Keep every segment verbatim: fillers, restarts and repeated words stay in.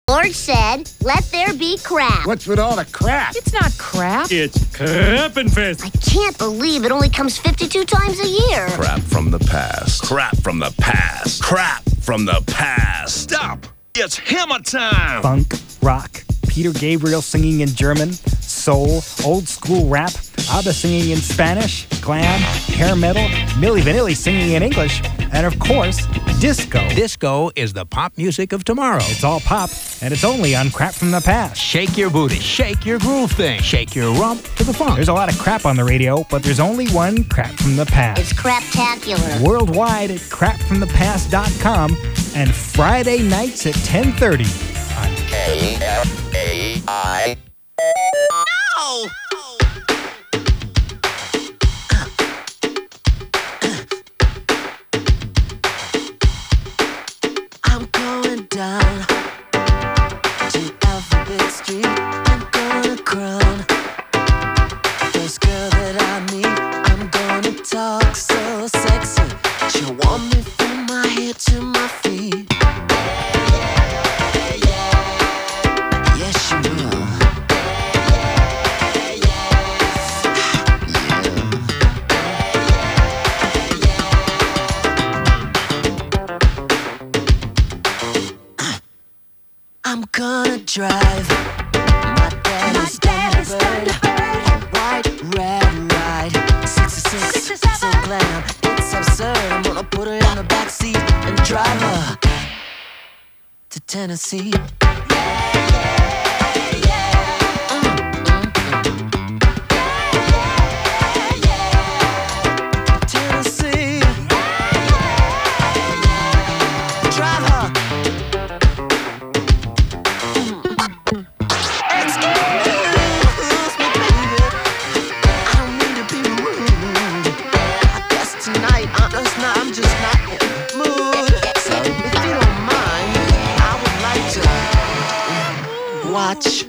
Lord said, let there be crap. What's with all the crap? It's not crap. It's Crappenfest. I can't believe it only comes fifty-two times a year. Crap from the past. Crap from the past. Crap from the past. Stop! It's hammer time! Funk, rock, Peter Gabriel singing in German, soul, old school rap, ABBA singing in Spanish, glam, hair metal, Milli Vanilli singing in English, and of course, disco. Disco is the pop music of tomorrow. It's all pop, and it's only on Crap from the Past. Shake your booty, shake your groove thing, shake your rump to the funk. There's a lot of crap on the radio, but there's only one Crap from the Past. It's craptacular. Worldwide at crap from the past dot com and Friday nights at ten thirty on K F A I. Ow! I'm going down to Alphabet Street. I'm gonna crown first girl that I meet. I'm gonna talk so sexy. She'll want me from my head to my feet. Yes, she will. I'm gonna drive my daddy's Thunderbird, a white red ride, sixty-six, so glam, it's absurd. I'm gonna put her in the backseat and drive her to Tennessee. Tennessee, drive her. Watch.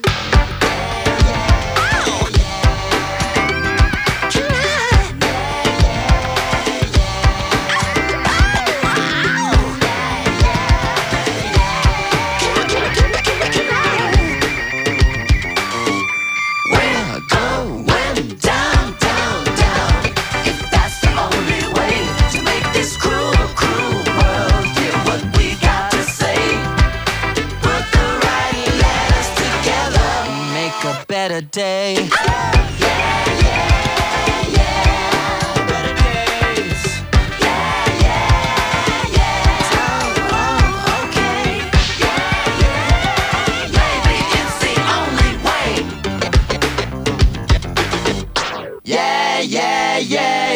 Better day. Yeah, yeah, yeah. Better days. Yeah, yeah, yeah. Oh, oh, okay. Yeah, yeah. Maybe it's the only way. Yeah, yeah, yeah,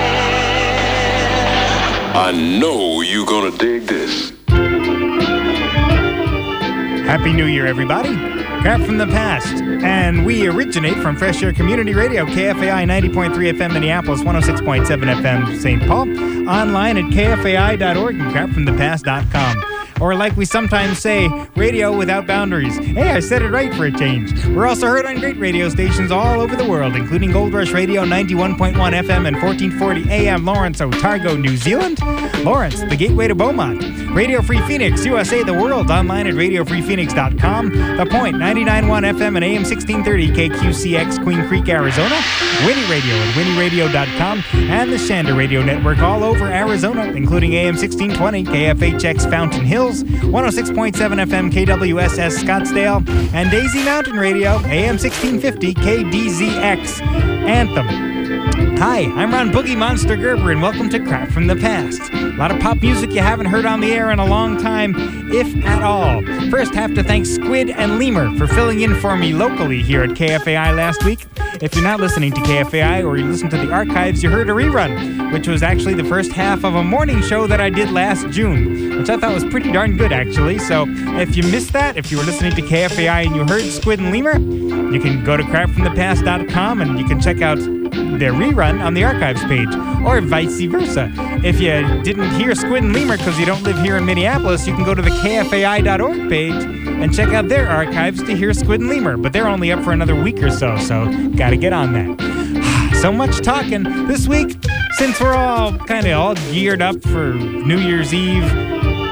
yeah. I know you're gonna dig this. Happy New Year, everybody. Crap from the Past. And we originate from Fresh Air Community Radio, K F A I ninety point three F M Minneapolis, one oh six point seven F M Saint Paul, online at K F A I dot org and crap from the past dot com. Or like we sometimes say, radio without boundaries. Hey, I said it right for a change. We're also heard on great radio stations all over the world, including Gold Rush Radio, ninety-one point one F M and fourteen forty A M Lawrence, Otago, New Zealand. Lawrence, the gateway to Beaumont. Radio Free Phoenix, U S A, the world, online at radio free phoenix dot com. The Point, ninety-nine point one F M and A M sixteen thirty K Q C X, Queen Creek, Arizona. Winnie Radio at winnie radio dot com. And the Shander Radio Network all over Arizona, including A M sixteen twenty K F H X Fountain Hills, one oh six point seven F M K W S S Scottsdale, and Daisy Mountain Radio, A M sixteen fifty K D Z X Anthem. Hi, I'm Ron Boogie Monster Gerber, and welcome to Crap from the Past. A lot of pop music you haven't heard on the air in a long time, if at all. First, have to thank Squid and Lemur for filling in for me locally here at K F A I last week. If you're not listening to K F A I or you listen to the archives, you heard a rerun, which was actually the first half of a morning show that I did last June, which I thought was pretty darn good, actually. So if you missed that, if you were listening to K F A I and you heard Squid and Lemur, you can go to crap from the past dot com and you can check out their rerun on the archives page, or vice versa. If you didn't hear Squid and Lemur because you don't live here in Minneapolis, you can go to the K F A I dot org page and check out their archives to hear Squid and Lemur, but they're only up for another week or so, so gotta get on that. So much talking this week, since we're all kind of all geared up for New Year's Eve.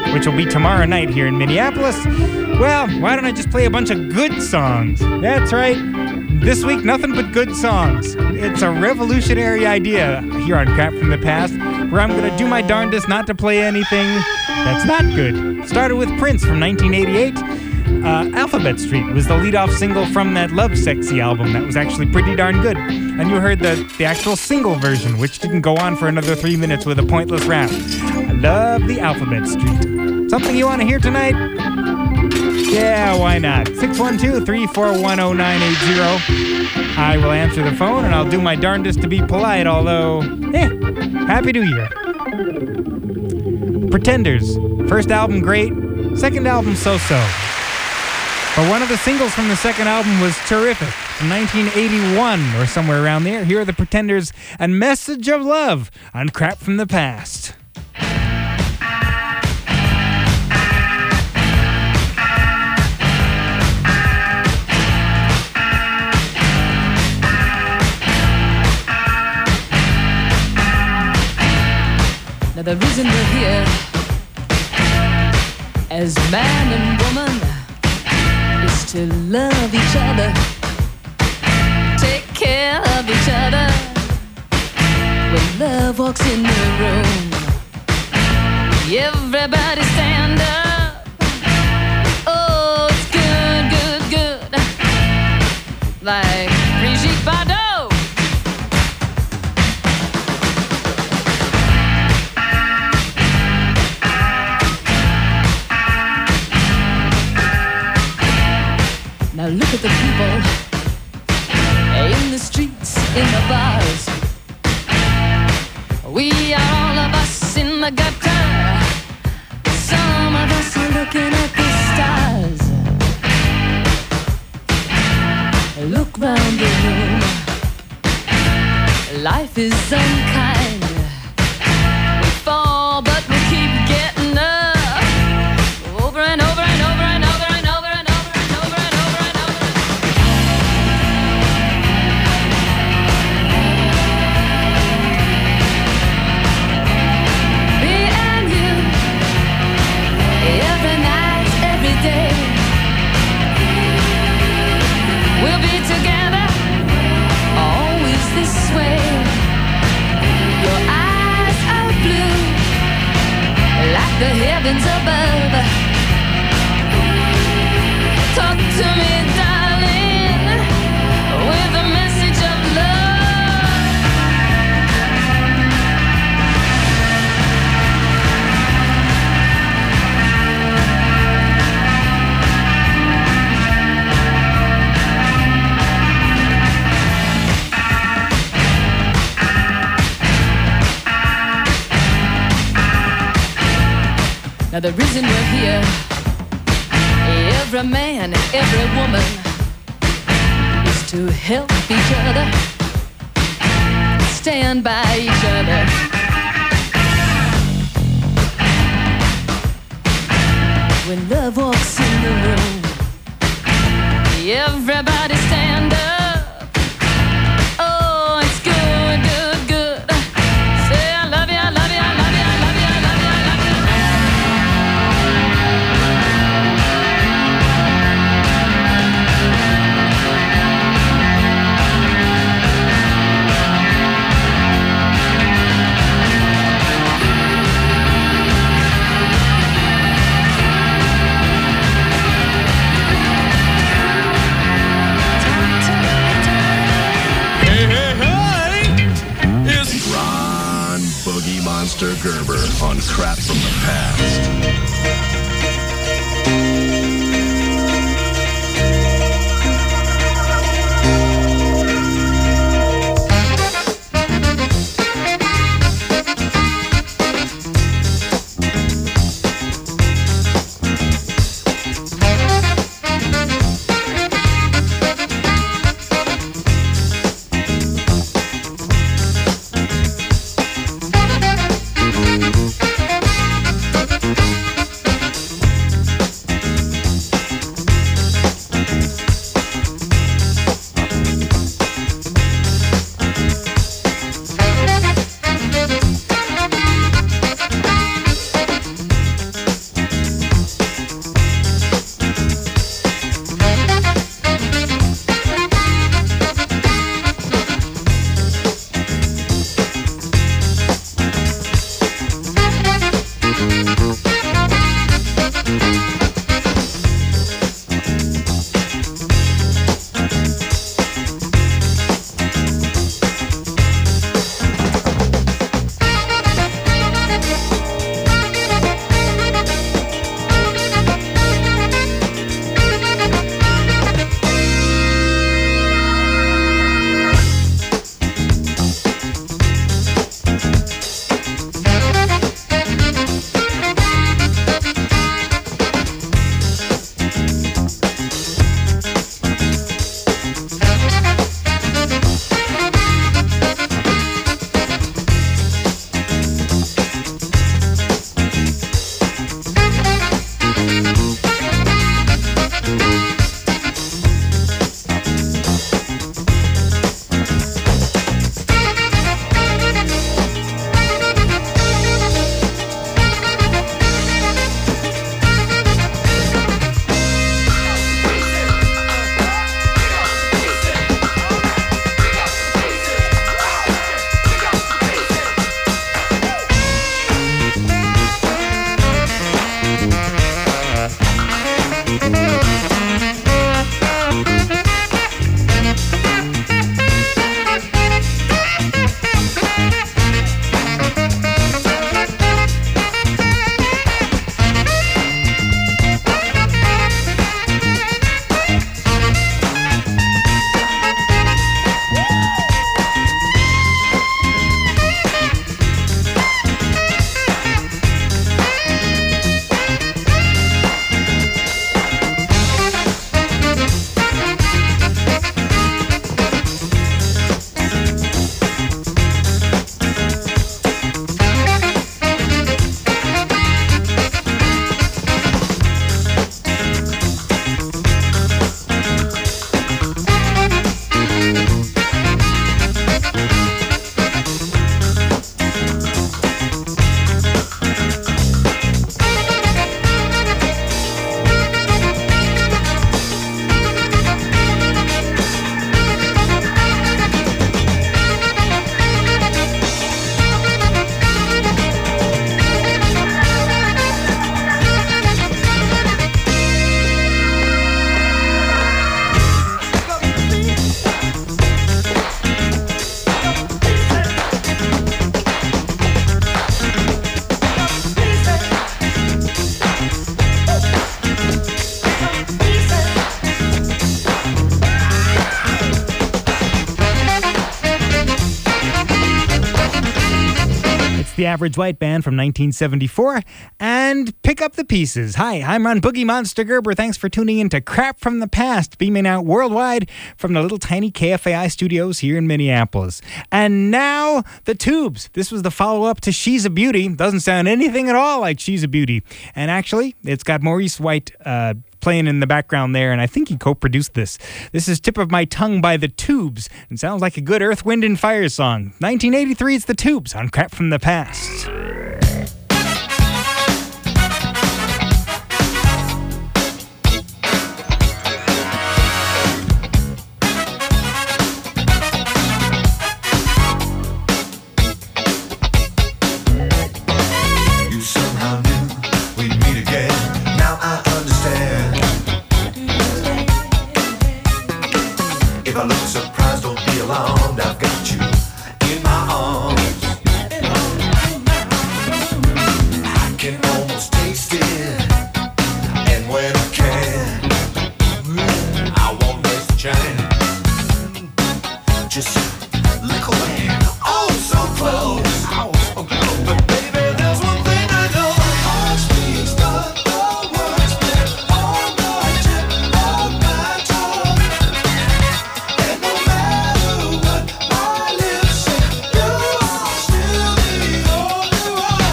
which will be tomorrow night here in Minneapolis. Well, why don't I just play a bunch of good songs? That's right. This week, nothing but good songs. It's a revolutionary idea here on Crap from the Past, where I'm going to do my darndest not to play anything that's not good. Started with Prince from nineteen eighty-eight. Uh, Alphabet Street was the lead-off single from that Love Sexy album that was actually pretty darn good. And you heard the, the actual single version, which didn't go on for another three minutes with a pointless rap. I love the Alphabet Street. Something you want to hear tonight? Yeah, why not? six one two, three four one, oh nine eight zero. I will answer the phone, and I'll do my darndest to be polite, although, eh, Happy New Year. Pretenders. First album, great. Second album, so-so. But one of the singles from the second album was terrific, from nineteen eighty-one or somewhere around there. Here are the Pretenders and Message of Love on Crap from the Past. Now the reason we're here as man and woman is to love each other, take care of each other. When love walks in the room, everybody stand up. Oh, it's good, good, good, like Brigitte Bardot. Now look at the people in the streets, in the bars. We are all of us in the gutter. Some of us are looking at the stars. Look round the room. Life is unkind. We fall, but we keep getting up. Over and over and over and over and over and over and over and over and over. Me and you, every night, every day. We'll be together, always this way. Your eyes are blue, like the heavens above. Talk to me, darling, with a message of love. Now the reason we're here, every man, every woman, is to help each other, stand by each other. When love walks in the room, everybody stand up. Oh, it's good, good, good. Say I love you, I love you, I love you, I love you, I love you, I love you. Monster Gerber on Crap from the Past. Thank you. the Average White Band from nineteen seventy-four, and Pick Up the Pieces. Hi, I'm Ron Boogie Monster Gerber. Thanks for tuning in to Crap from the Past, beaming out worldwide from the little tiny K F A I studios here in Minneapolis. And now, The Tubes. This was the follow-up to She's a Beauty. Doesn't sound anything at all like She's a Beauty. And actually, it's got Maurice White uh, playing in the background there, and I think he co-produced this. This is Tip of My Tongue by The Tubes. It sounds like a good Earth, Wind, and Fire song. nineteen eighty-three, it's The Tubes on Crap from the Past. You somehow knew we'd meet again. Now I understand. If I look surprised, don't be alarmed. I've got you in my arms. I can almost taste it. And when I can, I won't waste a chance. Just lick away. Oh, so close. Oh, so close. But baby, there's one thing I know. Heart speaks, but the words slip on the tip of my tongue. And no matter what my lips say, you are still the only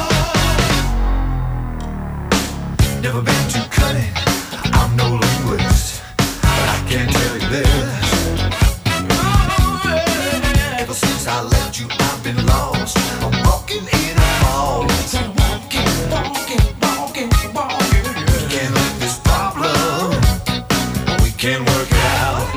one. Never been too cunning. I'm no linguist, but I can tell you this. Ever since I left you, I've been lost. I'm walking in a fog. Walking, walking, walking, walking. We can't let this problem. We can work it out.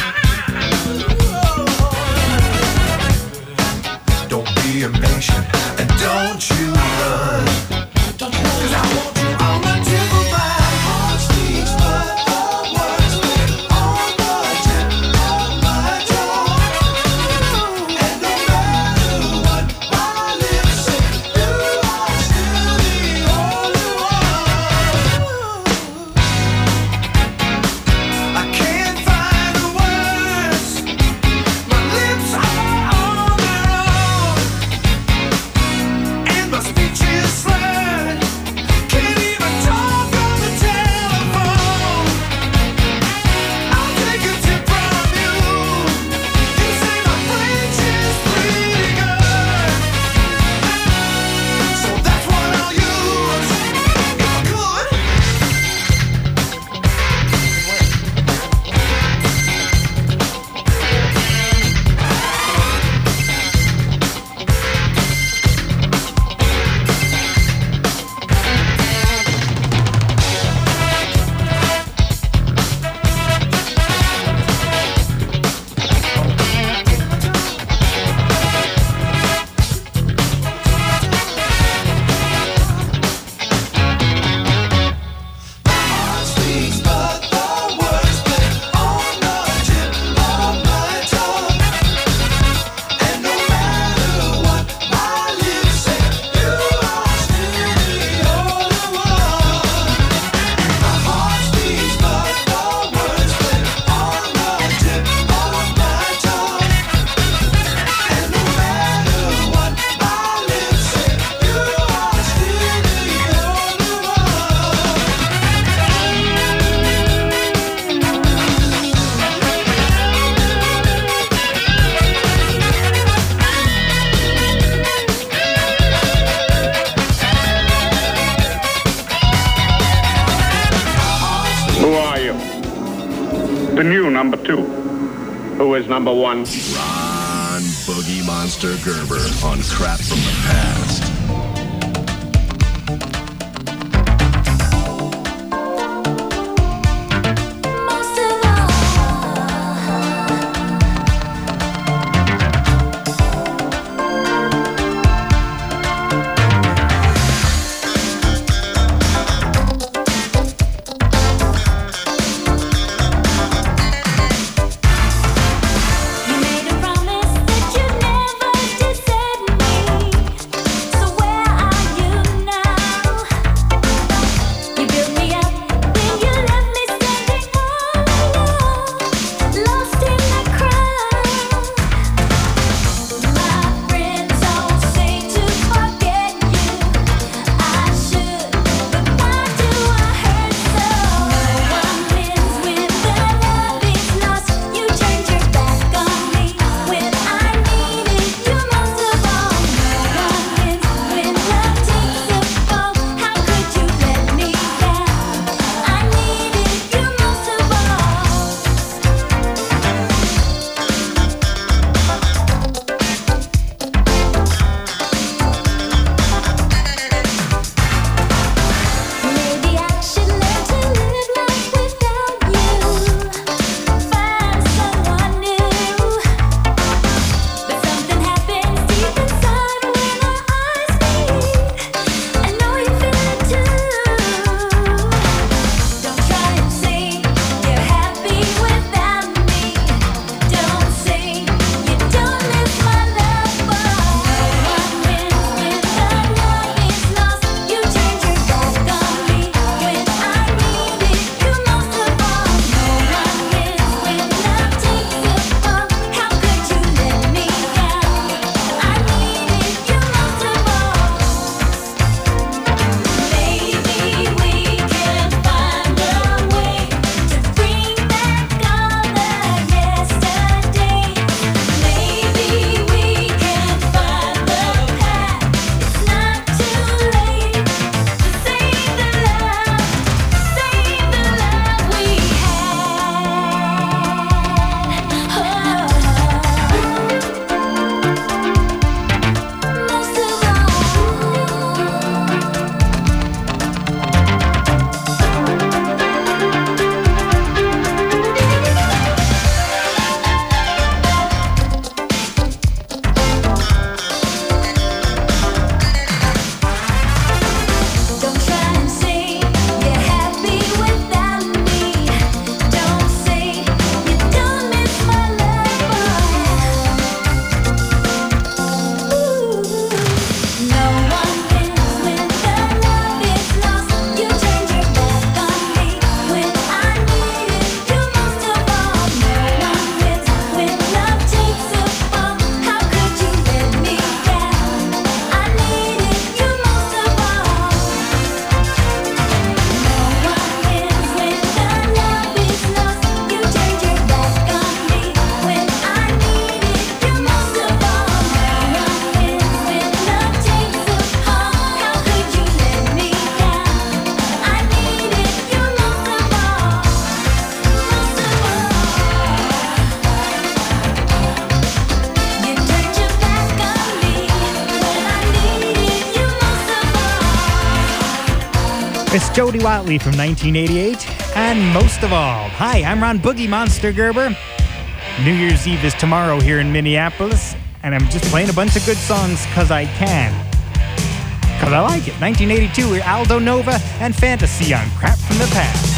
Don't be impatient and don't you run. 'Cause I want you on the tip of my heart. Speaks, but the words slip on the tip of my tongue. And no matter what my lips say, you are still the only one. I can't find the words. My lips are on their own, and my speech is slurred. Can't even talk on the telephone. I'll take a tip from you. You say my French is pretty good, so that's what I'll use if I could. Heart speaks, but the words slip on the tip of my tongue. And no matter what my lips say, you are still the only one. My heart speaks, but the words slip on the tip of my tongue. And no matter what my lips say, you are still the only one. Who are you? The new number two. Who is number one? Ron Boogie Monster Gerber on Crap from the Past. Most of all, you made a promise that you'd never desert me. So Miss Jody Watley from nineteen eighty-eight. And most of all, hi, I'm Ron Boogie Monster Gerber. New Year's Eve is tomorrow here in Minneapolis, and I'm just playing a bunch of good songs because I can. Because I like it. nineteen eighty-two, we're Aldo Nova and Fantasy on Crap from the Past.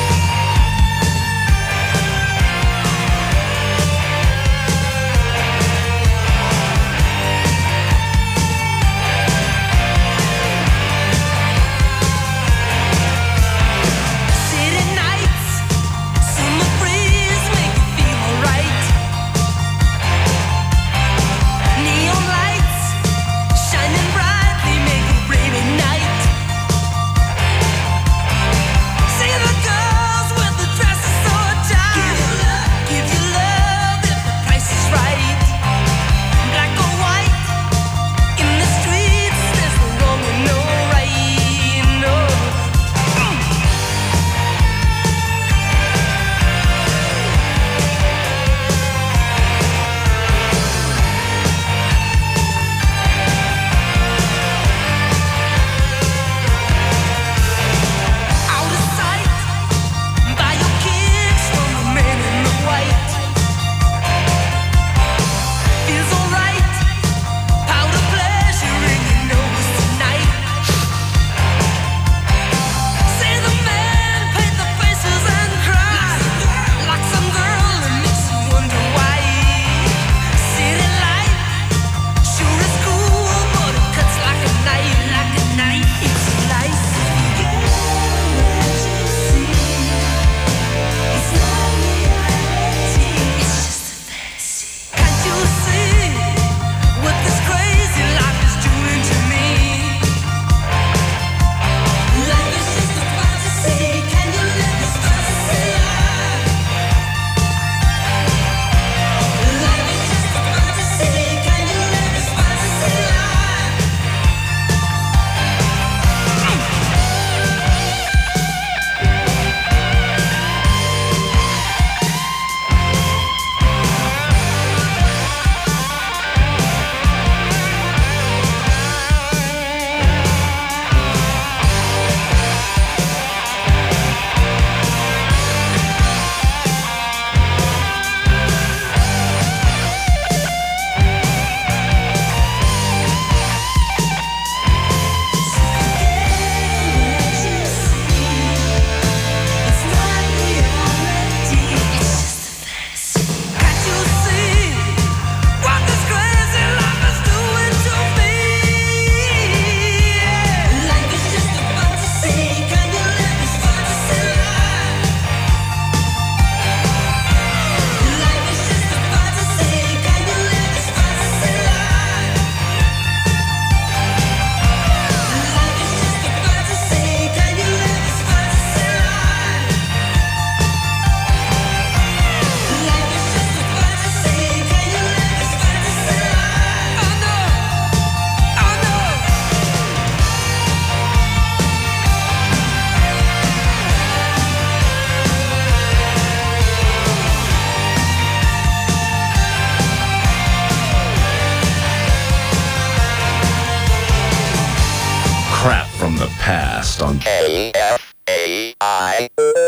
Past on A F A I.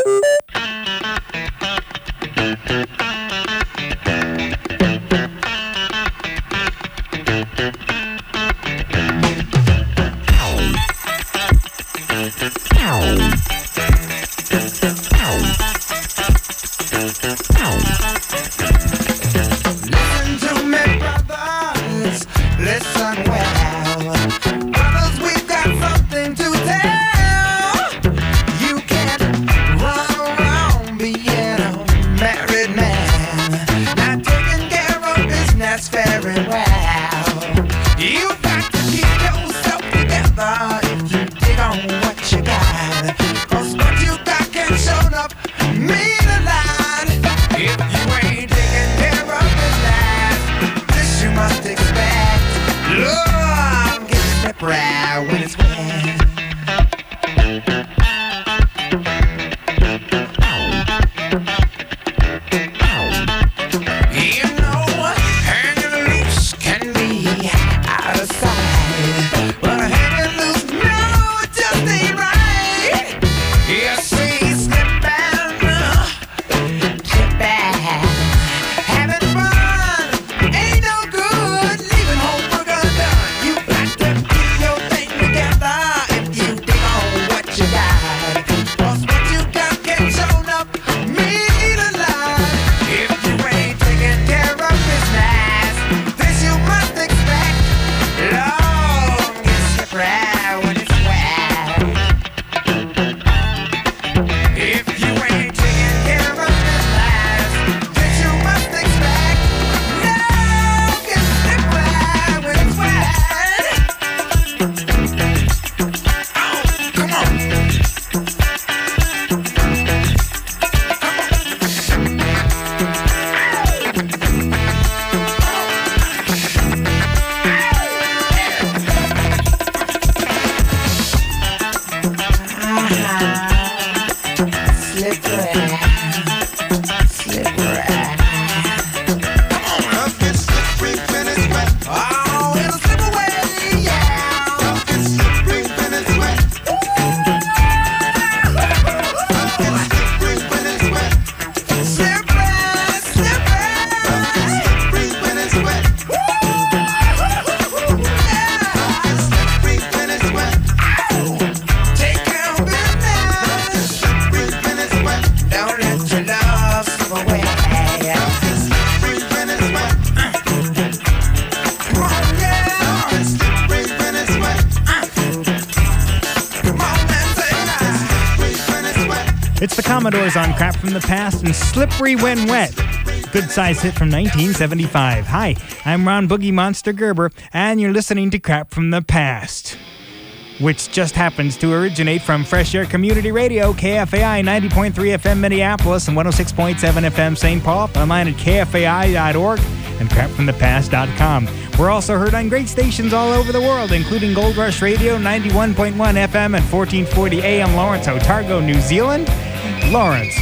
Listen to me, brothers. Listen well. Brothers, we've got something to tell. You can't run around being a married man, not taking care of business very well. You've got to keep yourself together if you dig on what you got. 'Cause what you got can show up mean a lot. If you ain't taking care of business, this you must expect. Love gets slippery when it's wet. It's the Commodores on Crap from the Past and Slippery When Wet. Good size hit from nineteen seventy-five. Hi, I'm Ron Boogie Monster Gerber, and you're listening to Crap from the Past, which just happens to originate from Fresh Air Community Radio, K F A I ninety point three F M Minneapolis and one oh six point seven F M Saint Paul, online at K F A I dot org and crap from the past dot com. We're also heard on great stations all over the world, including Gold Rush Radio, ninety-one point one F M and fourteen forty A M Lawrence, Otago, New Zealand. Lawrence,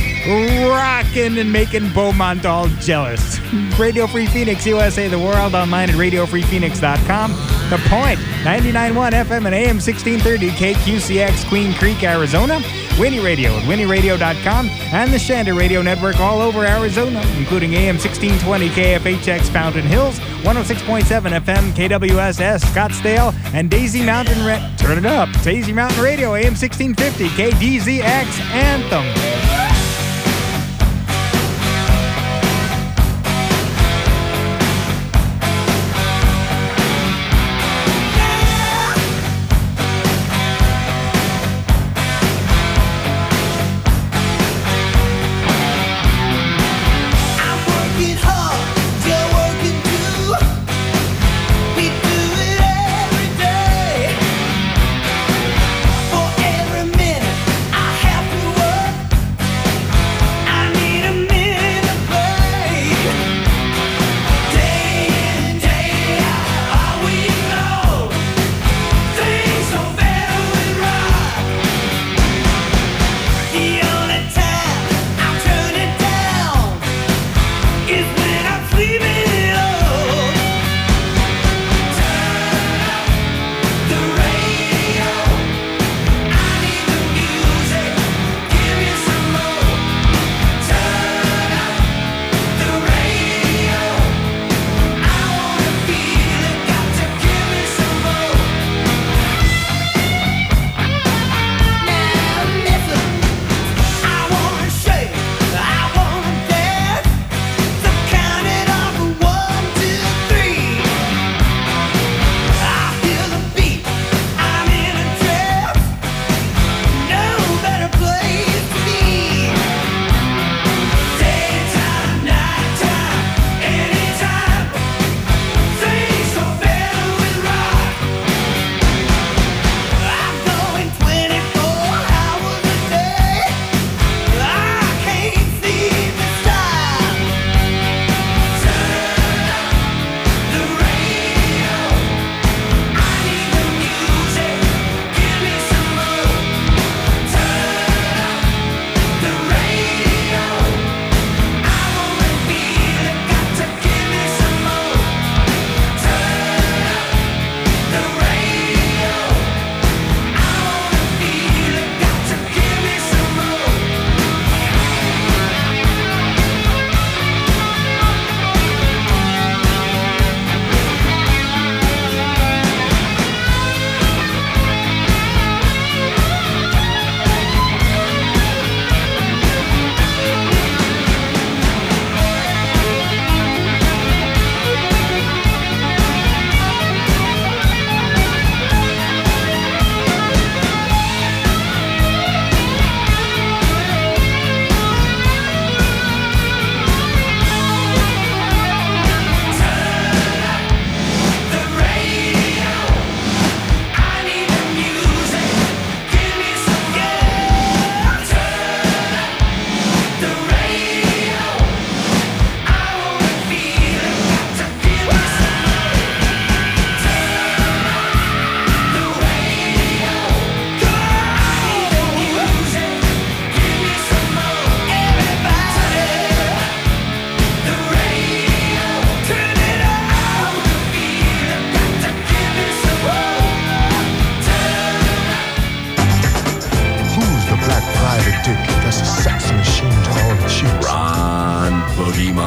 rockin' and making Beaumont all jealous. Radio Free Phoenix, U S A, the world, online at radio free phoenix dot com. The Point, ninety-nine point one F M and A M sixteen thirty K Q C X, Queen Creek, Arizona. Winnie Radio at winnie radio dot com, and the Shanda Radio Network all over Arizona, including A M sixteen twenty K F H X Fountain Hills, one oh six point seven F M K W S S Scottsdale, and Daisy Mountain Ra- Turn it up. Daisy Mountain Radio, A M sixteen fifty K D Z X Anthem. For every minute I have to work.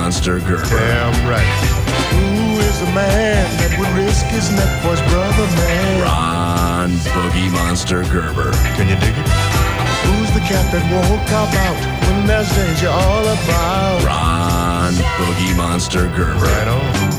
Monster Gerber. Damn right. Who is the man that would risk his neck for his brother, man? Ron Boogie Monster Gerber. Can you dig it? Who's the cat that won't cop out when there's danger all about? Ron Boogie Monster Gerber. Right on.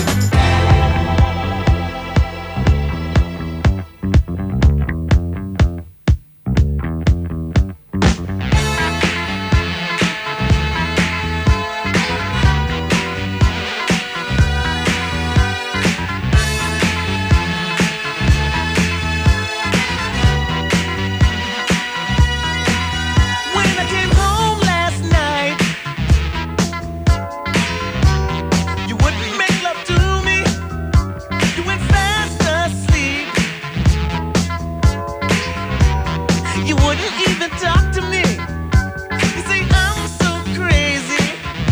When I came home last night, you wouldn't make love to me. You went fast asleep. You wouldn't even talk to me. You say I'm so crazy.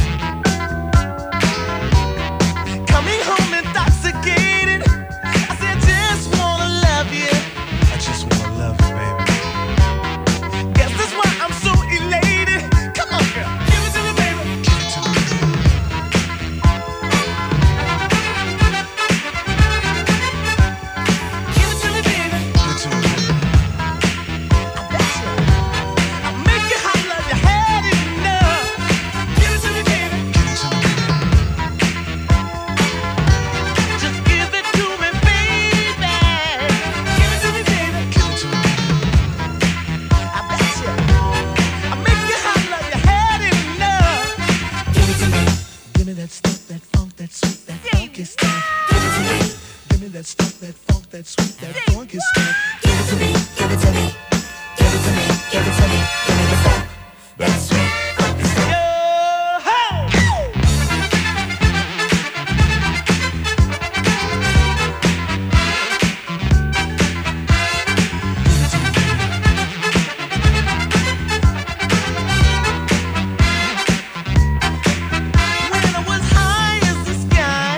Coming home intoxicated. I say I just wanna love you. I just wanna love you, baby. Guess that's why I'm so elated. Come on, girl, give it to me, baby. Give it to me. Give it to me, baby. Give it to me. I bet you. I'll make you holler if you had enough. Give it to me, baby. Give it to me. Just give it to me, baby. Give it to me, baby. Give it to me. I bet you. I'll make you holler if you had enough. Give it to me. Give me that stuff, that funk, that sweet, that funky stuff. Give it to me. Give me that stuff, that funk, that sweet, that funky stuff. Give it to me. Give it to me. Give it to me. Give it to me. Give me the funk. That sweet funky stuff. Yo ho! When I was high as the sky,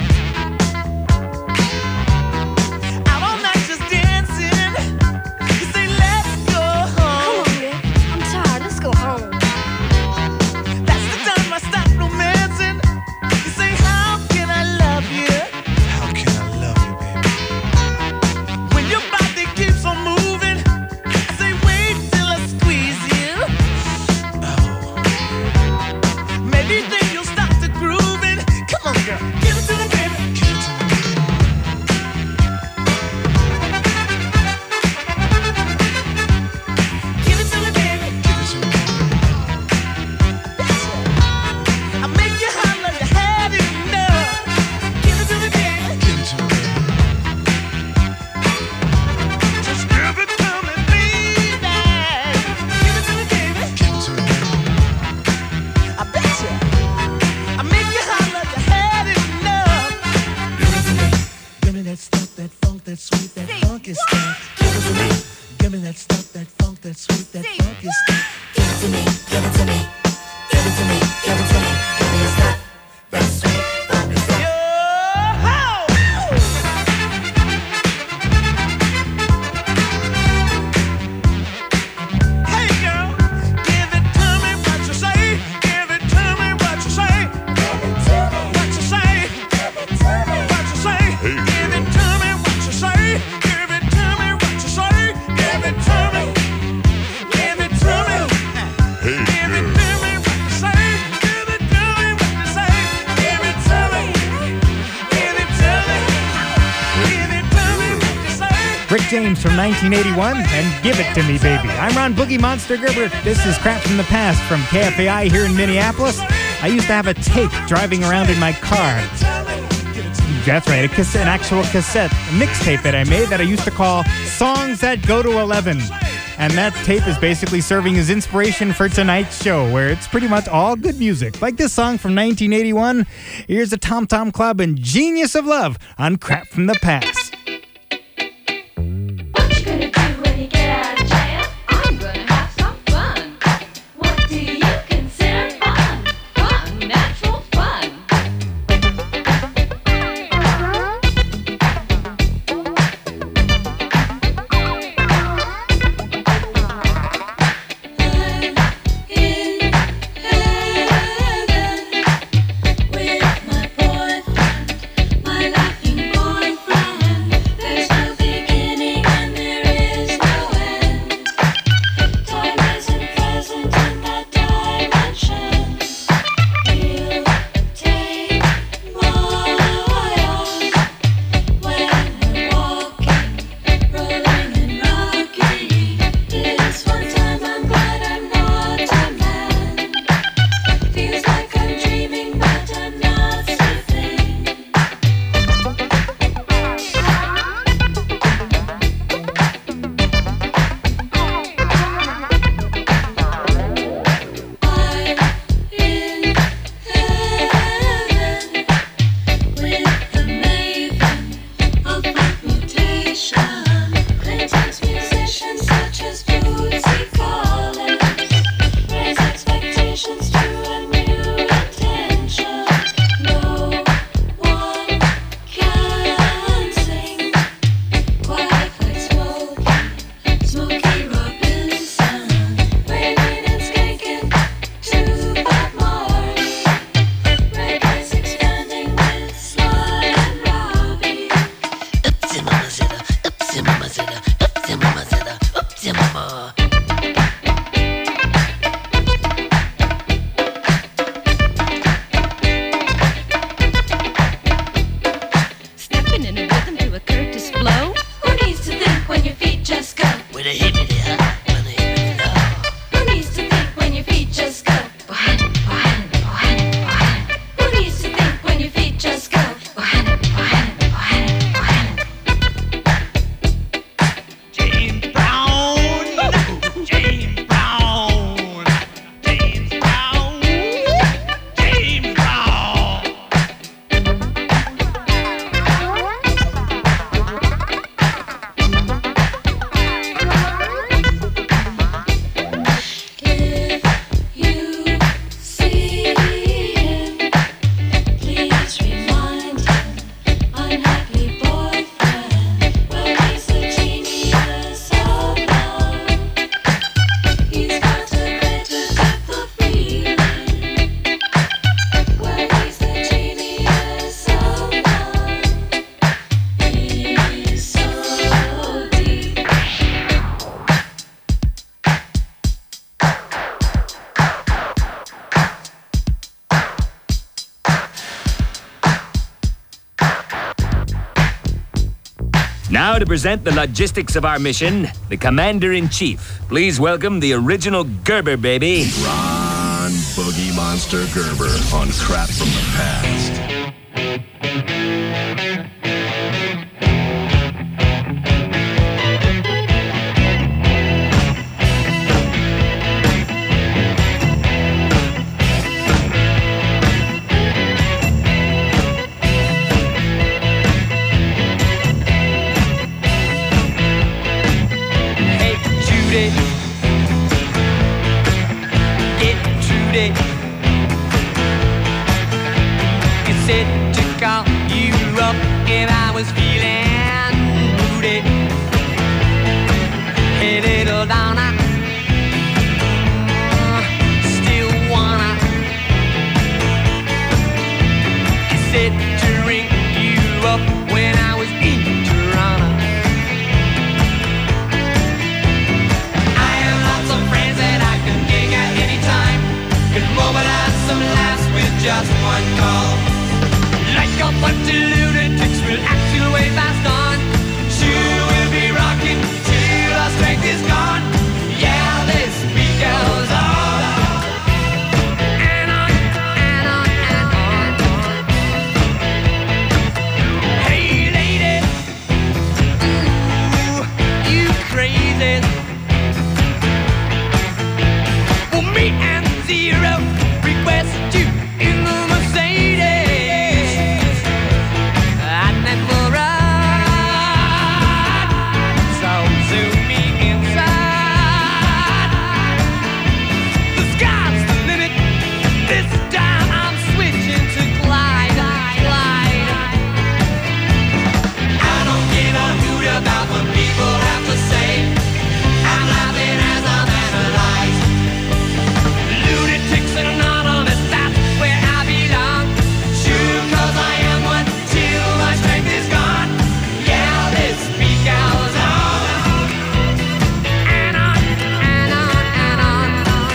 out all night just dancing. You say let's go home. I'm tired. Let's go home. That's the time I stop romancing. You say how can I love you How can I love you, baby? when your body keeps on moving? I say wait till I squeeze you. Maybe then you'll start to grooving. Come on, girl, give it to me, baby. Give it to me. Give it to me, baby. Give it to me. I'll make you holler if you had enough. Give it to me, baby. Give it to me. Just give it to me, baby. Give it to me, baby. Give it to me. I bet you. I'll make you holler if you had enough. Give it to me. Give me that stuff, that funk, that sweet, that funky stuff. Give it to me. Give me that stuff, that funk, that sweet, that funky stuff. Give it to me. Give it to me. Give it to me. Give it to me. Give me the stuff. That sweet funky stuff. Yo ho! Hey girl, give it to me what you say. Give it to me what you say. Give it to me what you say. Give it to me what you say. Give it to me what you say. Give it to me what you say. Give it to me. Give it to me. Give it to me what you say. Give it to me what you say. Give it to me. Give it to me. Give it to me what you say. Rick James from nineteen eighty-one and Give It To Me, Baby. I'm Ron Boogie Monster Gerber. This is Crap from the Past from K F A I here in Minneapolis. I used to have a tape driving around in my car. That's right, a cassette, an actual cassette, a mixtape that I made that I used to call Songs That Go to eleven. And that tape is basically serving as inspiration for tonight's show, where it's pretty much all good music. Like this song from nineteen eighty-one. Here's the Tom Tom Club and Genius of Love on Crap from the Past. What you gonna do when you get out of jail? I'm gonna have some fun. What do you consider fun? Fun, natural fun. In heaven, Now to present the logistics of our mission, the Commander-in-Chief. Please welcome the original Gerber baby, Ron Boogie Monster Gerber on Crap from the Past. You said to call you up and I was feeling moody. Hey little Donna, still wanna. You said to ring you up when I was in Toronto. I have lots of friends that I can gig at any time. Can mobilize some laughs with just one call. Like a bunch of lunatics, we'll act your way fast on. Sure, we'll be rocking till our strength is gone. Yeah, this beat goes on. And on, and on, and on. Hey, lady, ooh, you crazy. Well, me and Zero request you in the Mercedes. I never ride, so zoom me inside. The sky's the limit. This time I'm switching to glide, glide. I don't give a hoot about what people have to say. I'm laughing as I'm analyzed. Lunatics and anonymous, that's where I belong. Sure, cause I am one till my strength is gone. Yeah, this beat goes on. And on, and on, and on.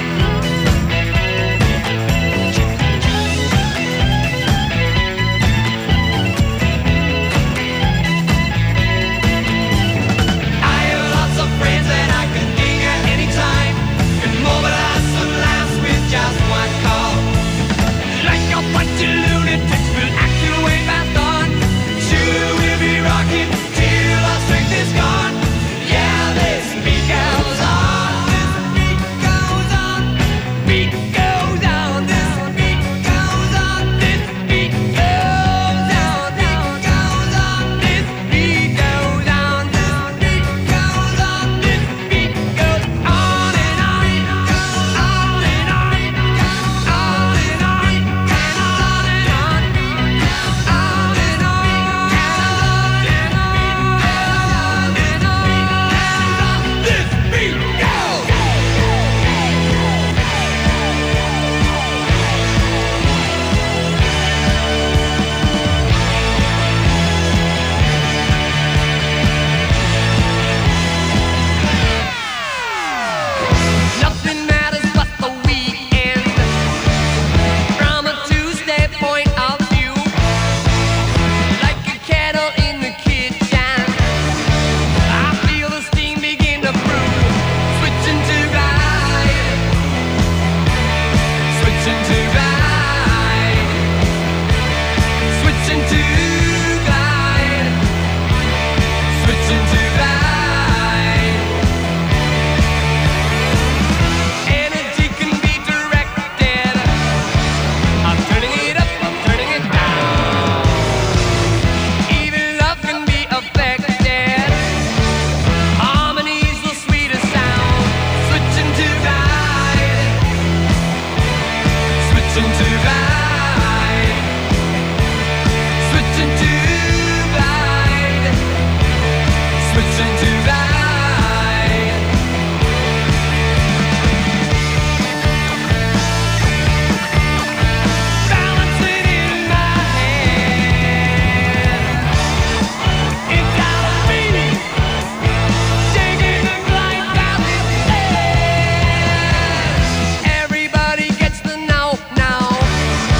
I have lots of friends that I can ding at any time. Can mobilize some laughs with just one call. Like a bunch of lunatics, we'll act your way fast on. Sure, we'll be rocking till our strength is gone. Yeah, this beat goes on. This beat goes on. Beat goes on. This beat goes on. This beat goes on. Beat goes on. This beat goes on. This beat goes on. This beat goes on and on. On and on. On and on. And on and on. On and on. And on and on. This beat goes. Nothing matters but the weekend. From a Tuesday point of view, like a kettle in the kitchen, I feel the steam begin to brew. Switching to glide, switching to glide, switching to glide, switching to glide. Energy can be directed. I'm turning it up, I'm turning it down. Even love can be affected. Harmony's the sweetest sound. Switching to glide, switching to glide, switching to glide, switching to glide. Balancing in my hand. It's got a beat, shaking the glide down the stairs. Everybody gets the know now.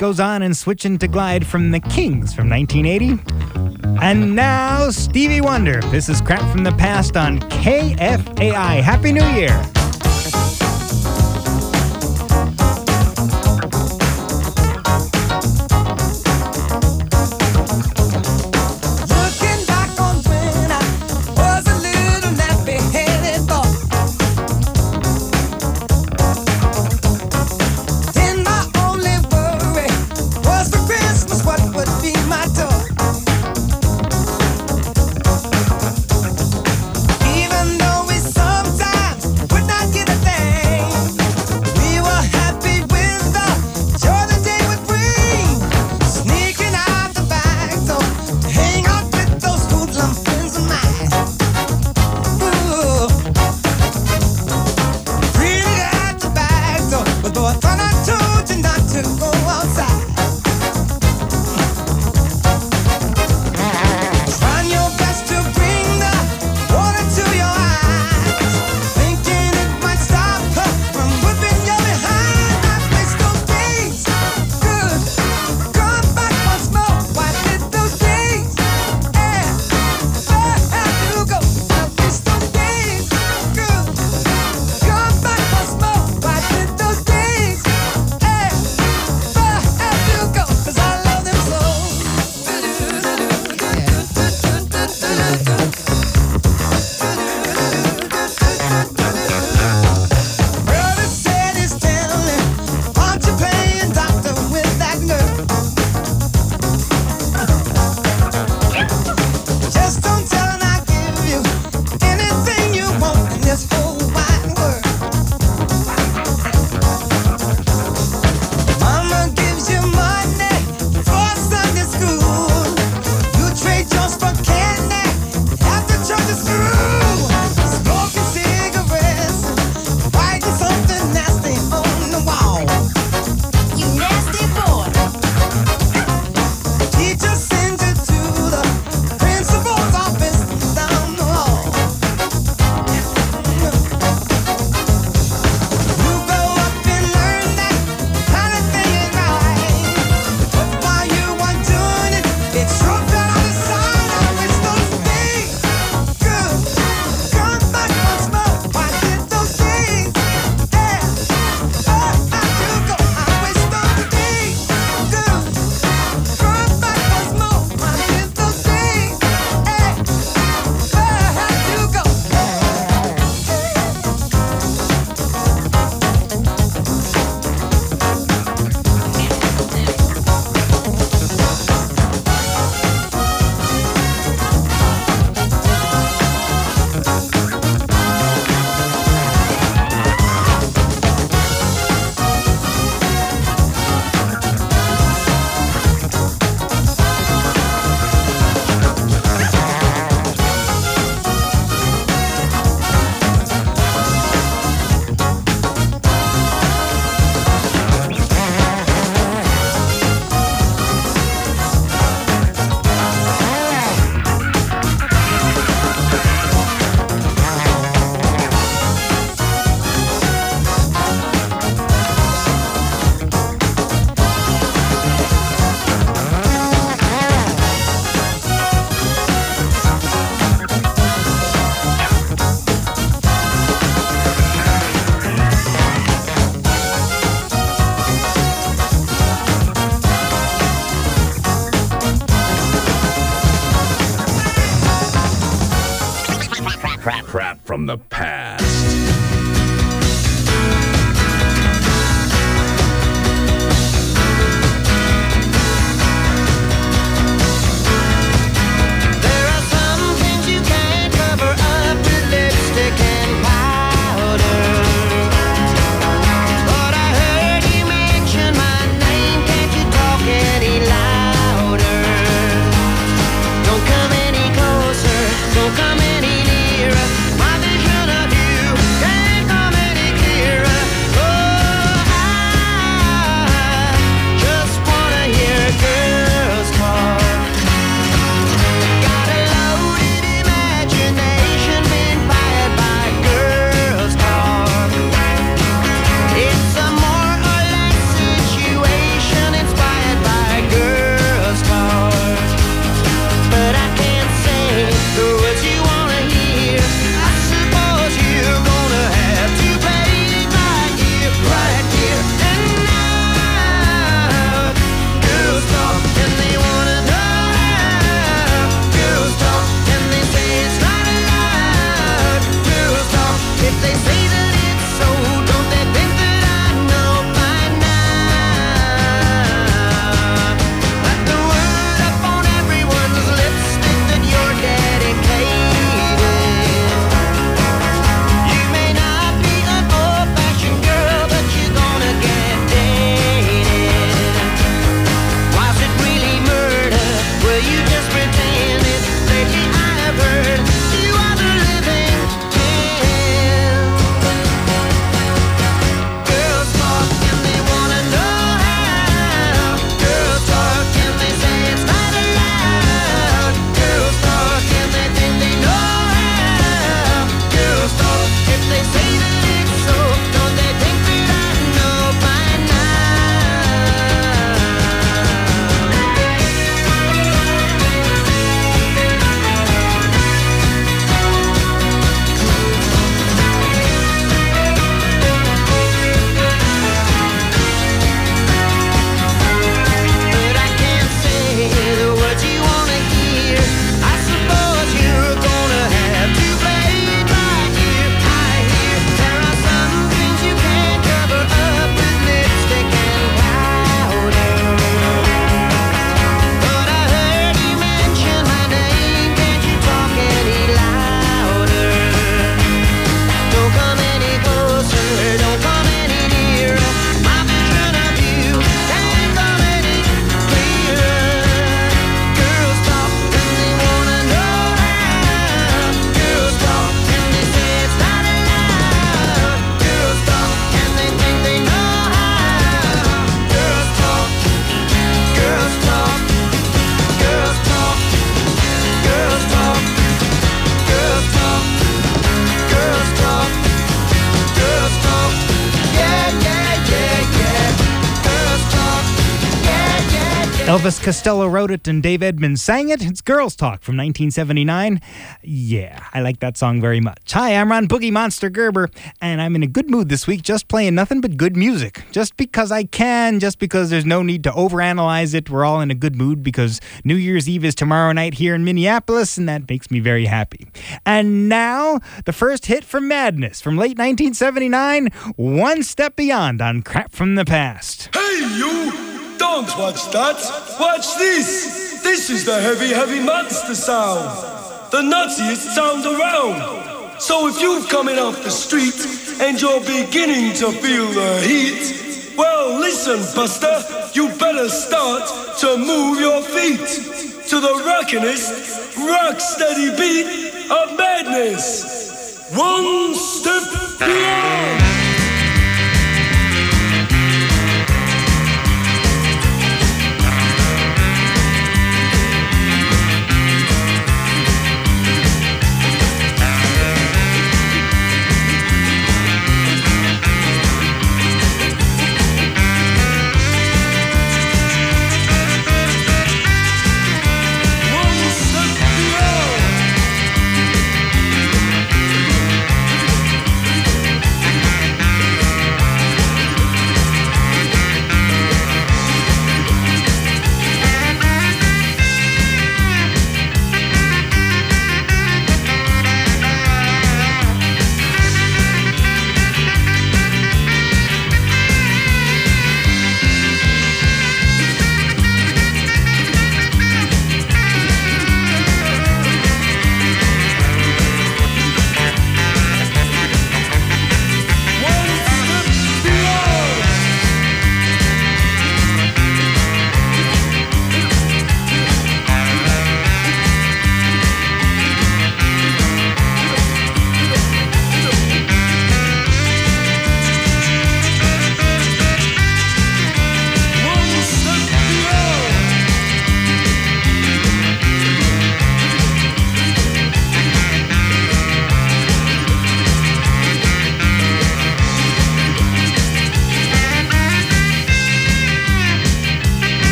Goes On and Switchin' to Glide from the Kings from nineteen eighty. And now, Stevie Wonder. This is Crap from the Past on K F A I. Happy New Year. Looking back on when I was a little nappy-headed boy, then my only worry was for Christmas what would be my toy. Even though we sometimes would not get a thing, we were happy with the joy the day would bring. Sneaking out the back door to hang out with those hoodlum friends of mine. Ooh. Really at the back door, but boy, I thought I told you not to go outside. Trying your best to bring the water to your eyes, thinking it might stop her from whipping you behind. I miss those days, good. Come back once more. Why did those days? Yeah, where have you go? I miss those days, good. Come back once more. Why did those days? Yeah, where have you go? 'Cause I love them so. Brother said he's telling, aren't you playing doctor with that girl? Just don't tell and I'll give you anything you want in this whole wide world. Mama gives you money for Sunday school. You trade yours for candy after church is through. Smoking cigarettes, writing something nasty on the wall. You nasty boy. Teacher sends you to the principal's office down the hall. You grow up and learn that kind of thing ain't right. But while you are doing it, it sure fell on the side. I wish those days good. Come back once more. Why did those days? Yeah, where have you go? I wish those days good. Come back once more. Why did those days? Yeah, where have you go? Crap. Crap from the past. There are some things you can't cover up with lipstick and powder. But I heard you mention my name. Can't you talk any louder? Don't come any closer. Don't come any nearer. My vision of you lately I've heard you are the living hell. Girls talk and they wanna know how. Girls talk and they say it's not allowed. Girls talk and they think they know how. Girls talk if they say that it's so. Don't they think that I know by But I can't say the words you wanna hear. I suppose you're gonna have to play it by ear. I hear there are some things you can't cover up with lipstick and powder. But I heard you mention my name. Can't you talk any louder? Don't come any closer. Don't come any nearer. My vision of you can't come any clearer. Girls talk and they wanna know how. Girls talk and they say it's not allowed. Girls talk and they think they know how. Girls talk. Girls talk. Girls talk. Girls talk. Girls talk. Girls talk. Girls talk. Yeah, yeah, yeah, yeah. Girls talk. Yeah, yeah, yeah. Elvis Costello wrote it and Dave Edmunds sang it. It's Girls Talk from nineteen seventy-nine. Yeah, I like that song very much. Hi, I'm Ron Boogie Monster Gerber, and I'm in a good mood this week, just playing nothing but good music. Just because I can, just because there's no need to overanalyze it. We're all in a good mood because New Year's Eve is tomorrow night here in Minneapolis, and that makes me very happy. And now, the first hit from Madness from late nineteen seventy-nine, One Step Beyond on Crap from the Past. Hey, you! Don't watch that! Watch this! This is the heavy, heavy monster sound! The nuttiest sound around! So if you're coming off the street and you're beginning to feel the heat, well, listen, Buster, you better start to move your feet to the rockinest, rock-steady beat of madness. One step beyond! One step beyond.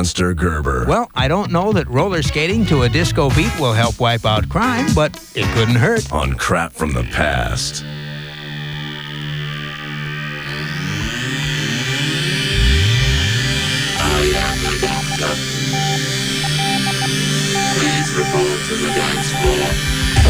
Monster Gerber. Well, I don't know that roller skating to a disco beat will help wipe out crime, but it couldn't hurt. On Crap from the Past. I am the doctor. Please report to the dance floor.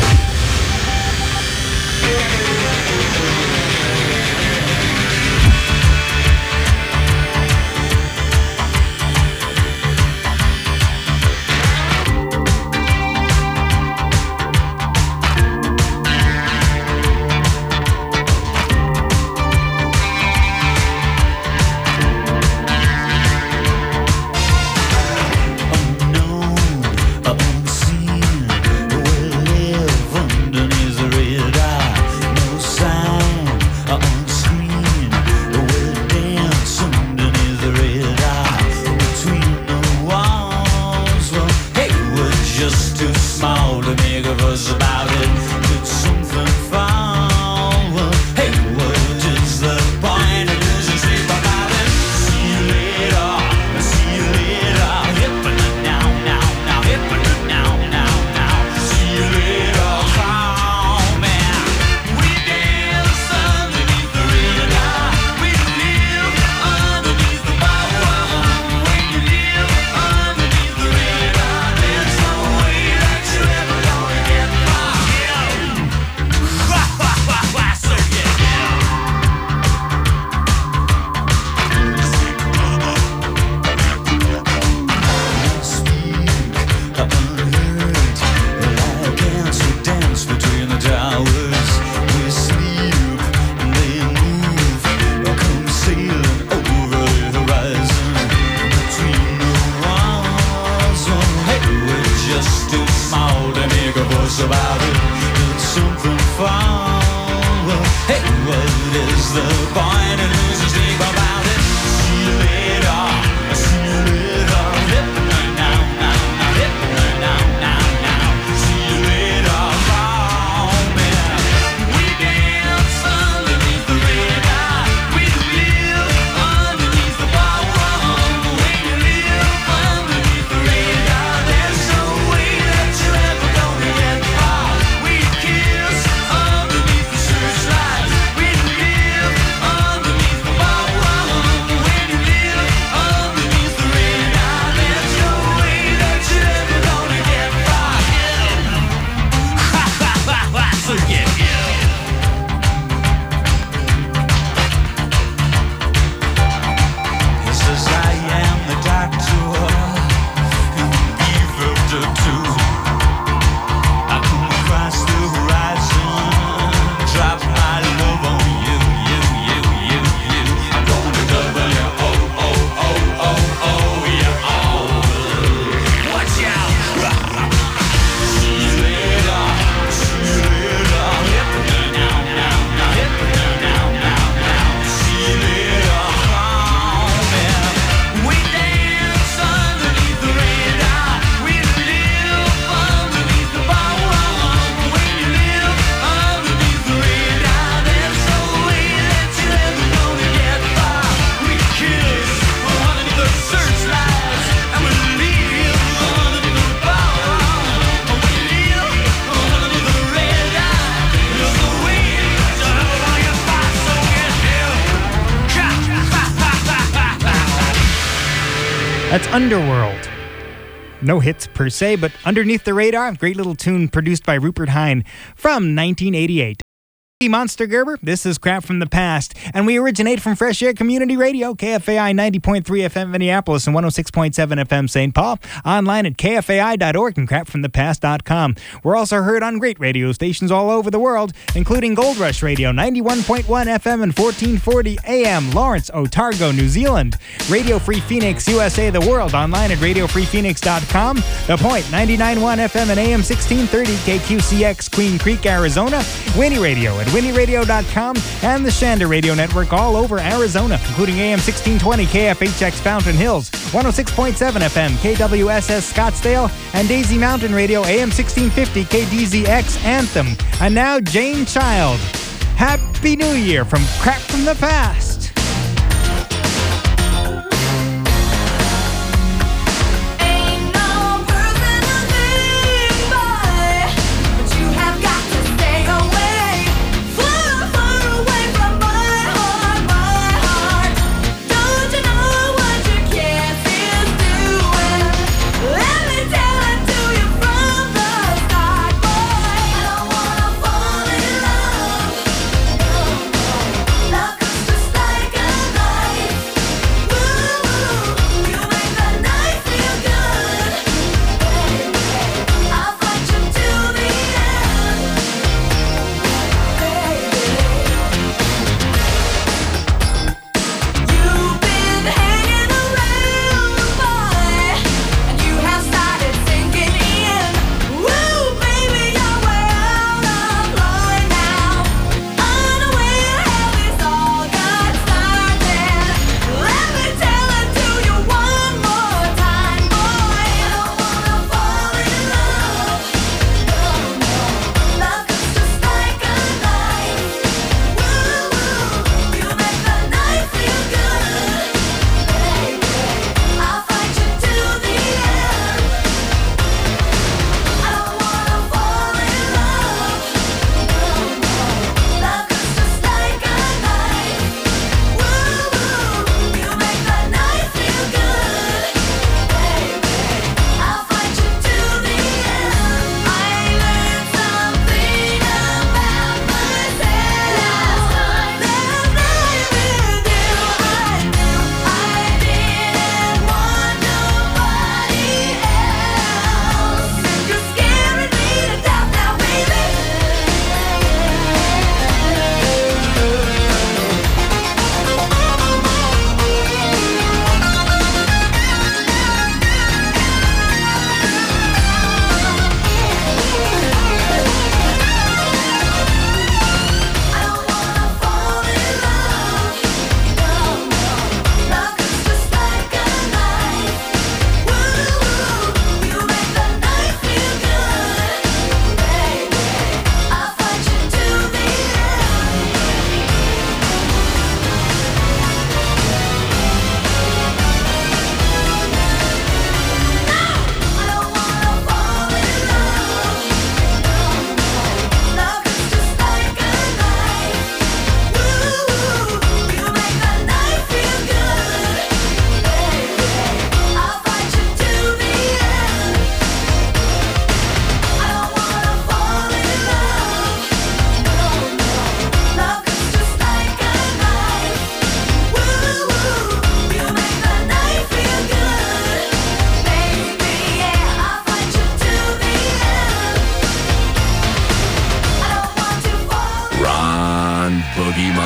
That's Underworld. No hits per se, but Underneath the Radar, great little tune produced by Rupert Hine from nineteen eighty-eight. Monster Gerber, this is Crap from the Past, and we originate from Fresh Air Community Radio, K F A I ninety point three F M Minneapolis and one oh six point seven F M Saint Paul, online at K F A I dot org and crap from the past dot com. We're also heard on great radio stations all over the world, including Gold Rush Radio, ninety-one point one F M and fourteen forty A M, Lawrence, Otago, New Zealand, Radio Free Phoenix, U S A, the world, online at radio free phoenix dot com, The Point, ninety-nine point one F M and A M sixteen thirty, K Q C X, Queen Creek, Arizona, Winnie Radio at winnie radio dot com, and the Shander Radio Network all over Arizona, including A M sixteen twenty K F H X Fountain Hills, one oh six point seven F M K W S S Scottsdale, and Daisy Mountain Radio A M sixteen fifty K D Z X Anthem. And now Jane Child. Happy New Year from Crap from the Past.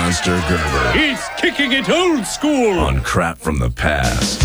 Monster Gerber. He's kicking it old school. On Crap from the Past.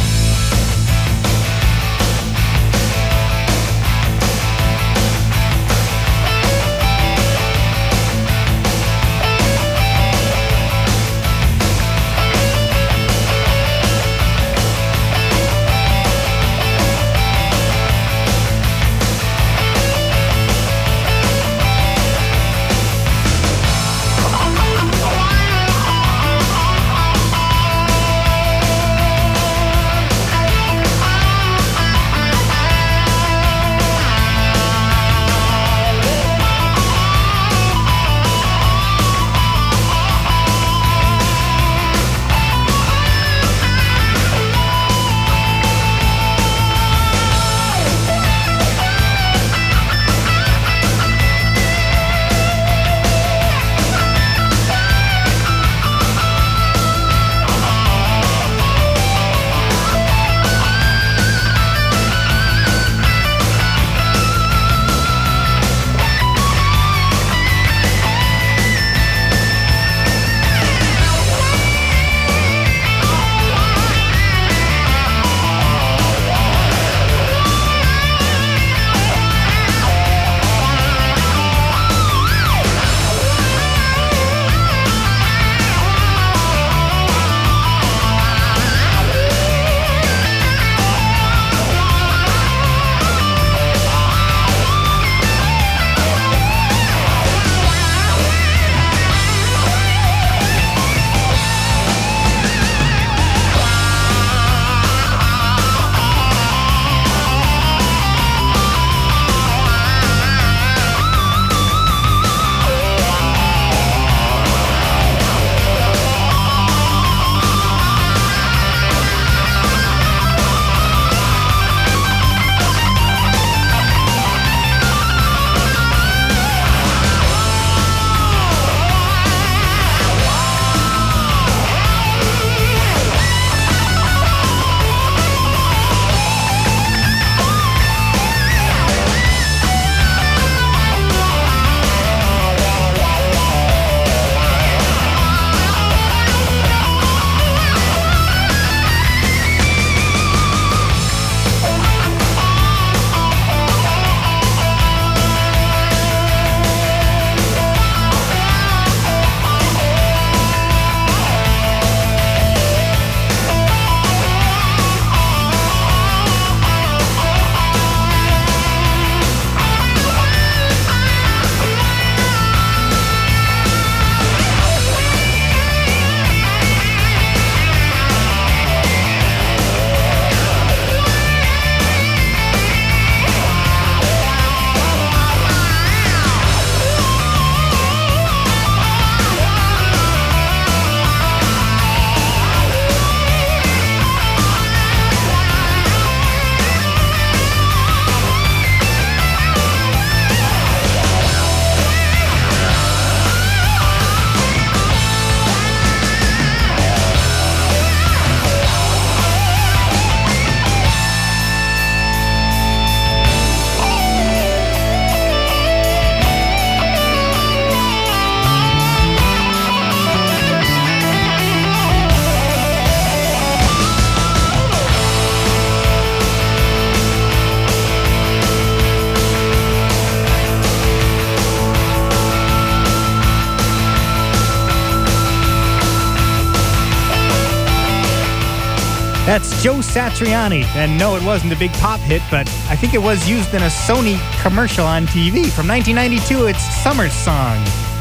That's Joe Satriani. And no, it wasn't a big pop hit, but I think it was used in a Sony commercial on T V. From nineteen ninety-two, it's Summer Song.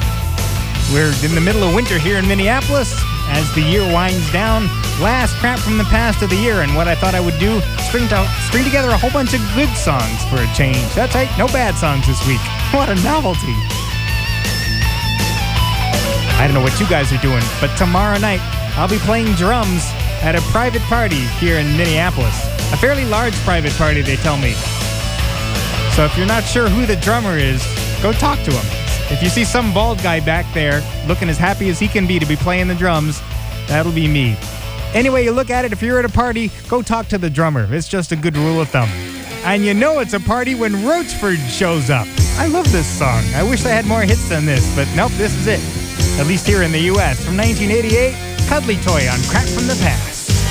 We're in the middle of winter here in Minneapolis. As the year winds down, last crap from the past of the year, and what I thought I would do, string, to- string together a whole bunch of good songs for a change. That's right, no bad songs this week. What a novelty. I don't know what you guys are doing, but tomorrow night, I'll be playing drums at a private party here in Minneapolis. A fairly large private party, they tell me. So if you're not sure who the drummer is, go talk to him. If you see some bald guy back there looking as happy as he can be to be playing the drums, that'll be me. Anyway, you look at it, if you're at a party, go talk to the drummer. It's just a good rule of thumb. And you know it's a party when Roachford shows up. I love this song. I wish I had more hits than this, but nope, this is it. at least here in the U S. From nineteen eighty-eight, Cuddly Toy on Crap from the Past.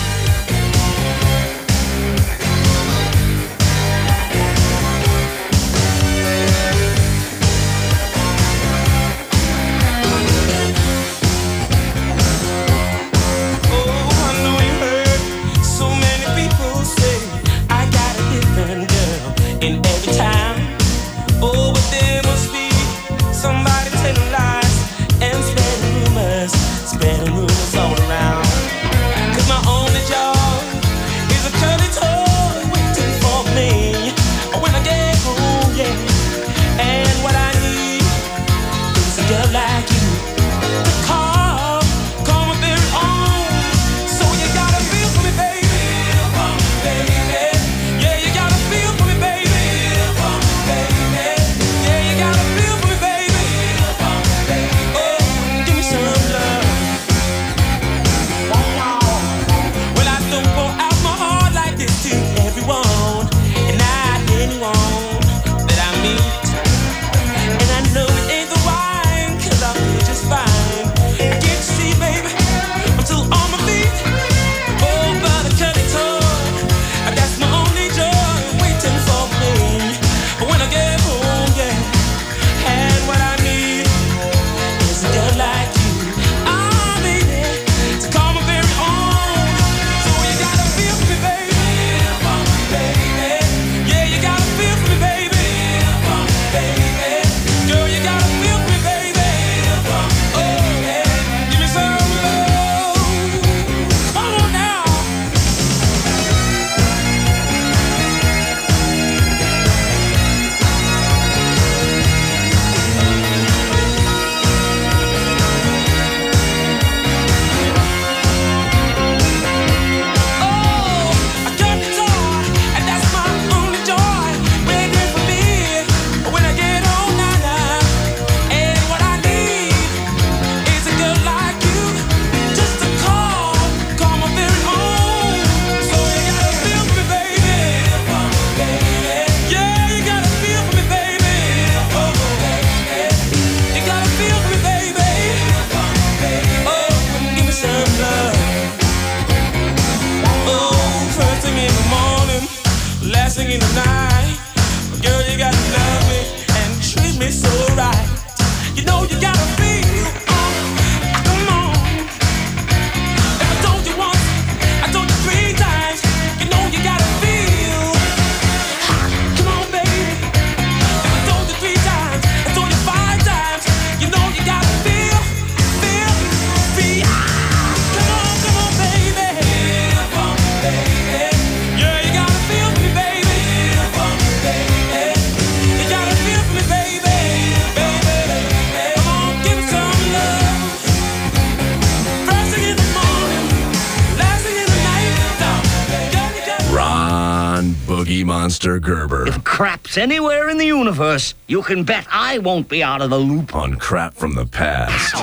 Monster Gerber. If crap's anywhere in the universe, you can bet I won't be out of the loop. On Crap from the Past.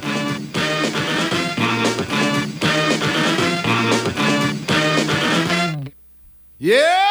Yeah!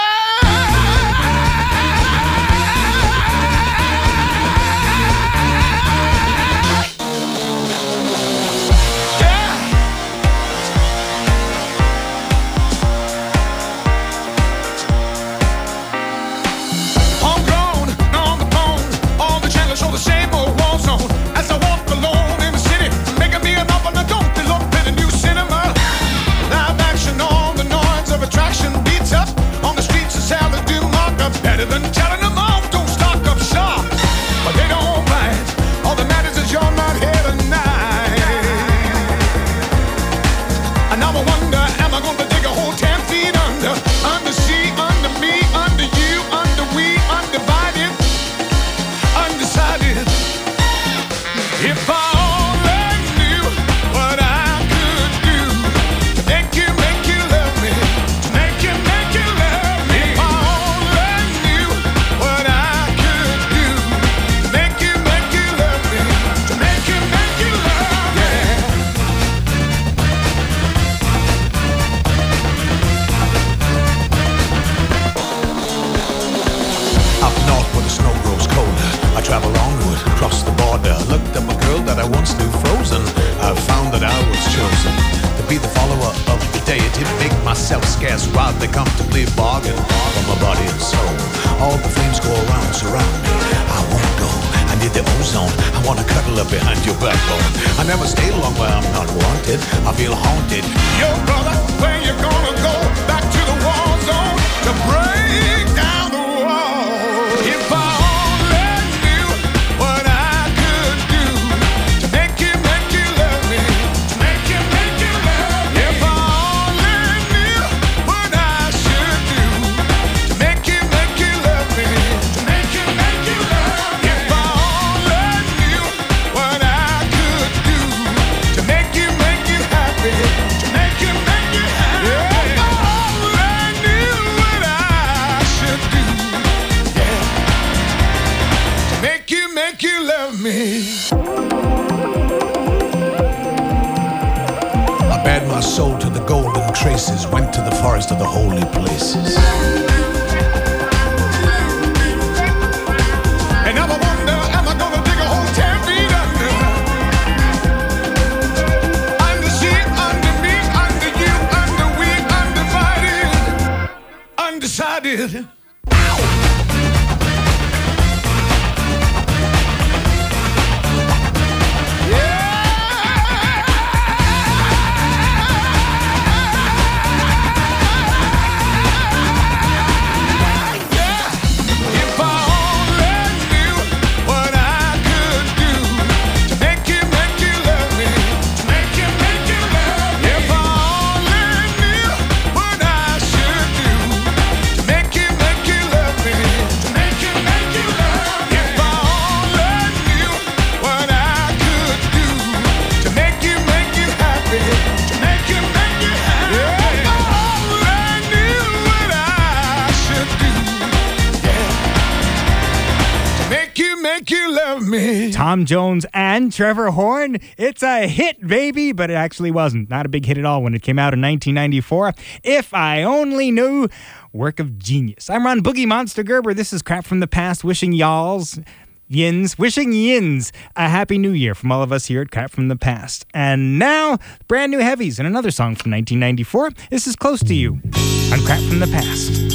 travel onward across the border. Looked at my girl that I once knew frozen. be the follower of the deity, make myself scarce rather than comfortably bargain for my body and soul. All the flames go around, surround me. I won't go. I need the ozone. I wanna cuddle up behind your backbone. I never stay long where I'm not wanted. I feel haunted. Yo, brother, where you gonna go? Back to the war zone to break down the wall. If I only knew what I could do to make you, make you love me, to make you, make you love me. If I only knew what I should do to make you, make you love me, to make you, make you love me. If I only knew what I could do to make you, make you happy, to make you, make you happy. If I only knew what I should do, yeah, to make you, make you love me. I bared my soul to the golden traces, went to the forest of the holy places. And now I wonder, am I gonna dig a hole ten feet under? Under she, under me, under you, under we, undivided, undecided. If I only knew what I could do to make you, make you love me, to make you, make you love me. If I only knew what I should do to make you, make you love me, to make you, make you love me. If I only knew what I could do to make you, make you happy, to make you, make you happy. If I only knew what I should do, yeah, to make you, make you love me. Tom Jones and Trevor Horn. It's a hit, baby, but it actually wasn't. Not a big hit at all when it came out in nineteen ninety-four. If I Only Knew, work of genius. I'm Ron Boogie Monster Gerber. This is Crap from the Past, wishing y'alls, yins, wishing yins a happy new year from all of us here at Crap from the Past. And now, brand new heavies and another song from nineteen ninety-four. This is Close to You on Crap from the Past.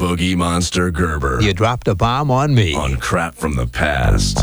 Boogie Monster Gerber. You dropped a bomb on me. On Crap from the Past.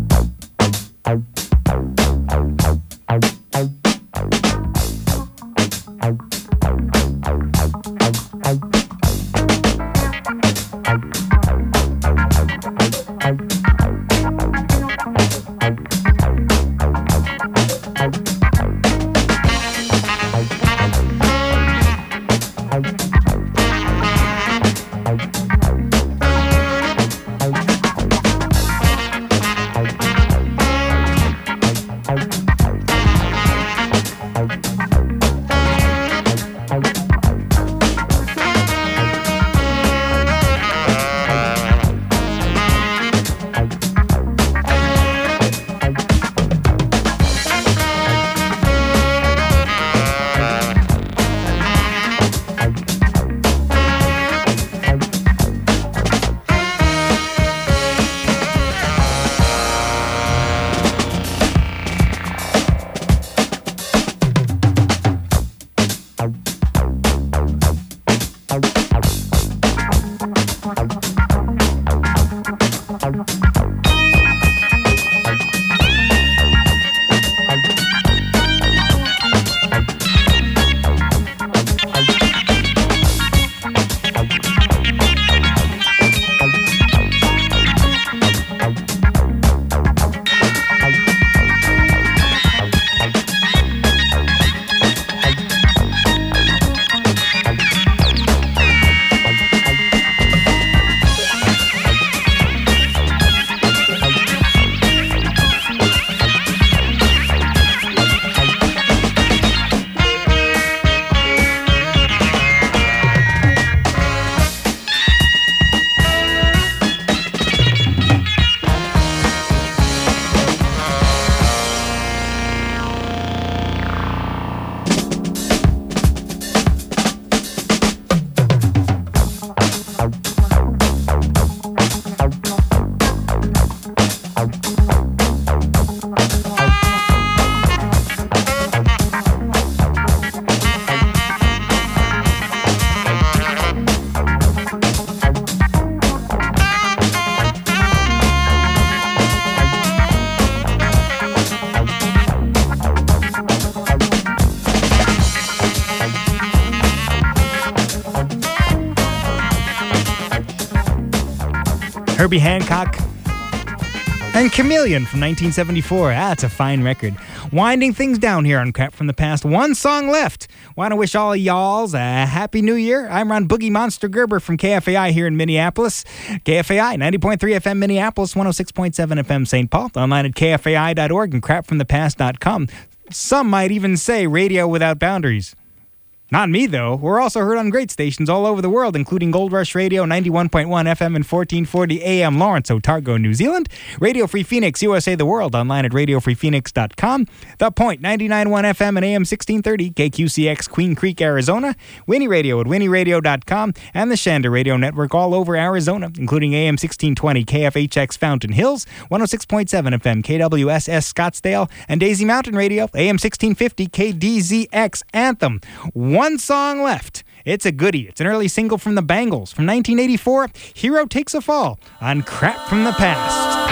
Herbie Hancock and Chameleon from nineteen seventy-four. Ah, that's a fine record. Winding things down here on Crap from the Past. One song left. Want to wish all of y'alls a happy new year. I'm Ron Boogie Monster Gerber from K F A I here in Minneapolis. K F A I ninety point three F M Minneapolis, one oh six point seven F M Saint Paul. Online at K F A I dot org and crap from the past dot com. Some might even say radio without boundaries. Not me, though. We're also heard on great stations all over the world, including Gold Rush Radio, ninety-one point one F M and fourteen forty A M Lawrence, Otago, New Zealand. Radio Free Phoenix, U S A The World, online at radio free phoenix dot com. The Point, ninety-nine point one F M and A M sixteen thirty, K Q C X, Queen Creek, Arizona. Winnie Radio at winnie radio dot com. And the Shanda Radio Network all over Arizona, including A M sixteen twenty, K F H X Fountain Hills, one oh six point seven F M, K W S S Scottsdale, and Daisy Mountain Radio, A M sixteen fifty, K D Z X Anthem. One song left. It's a goodie. It's an early single from the Bangles from nineteen eighty-four, Hero Takes a Fall on Crap from the Past.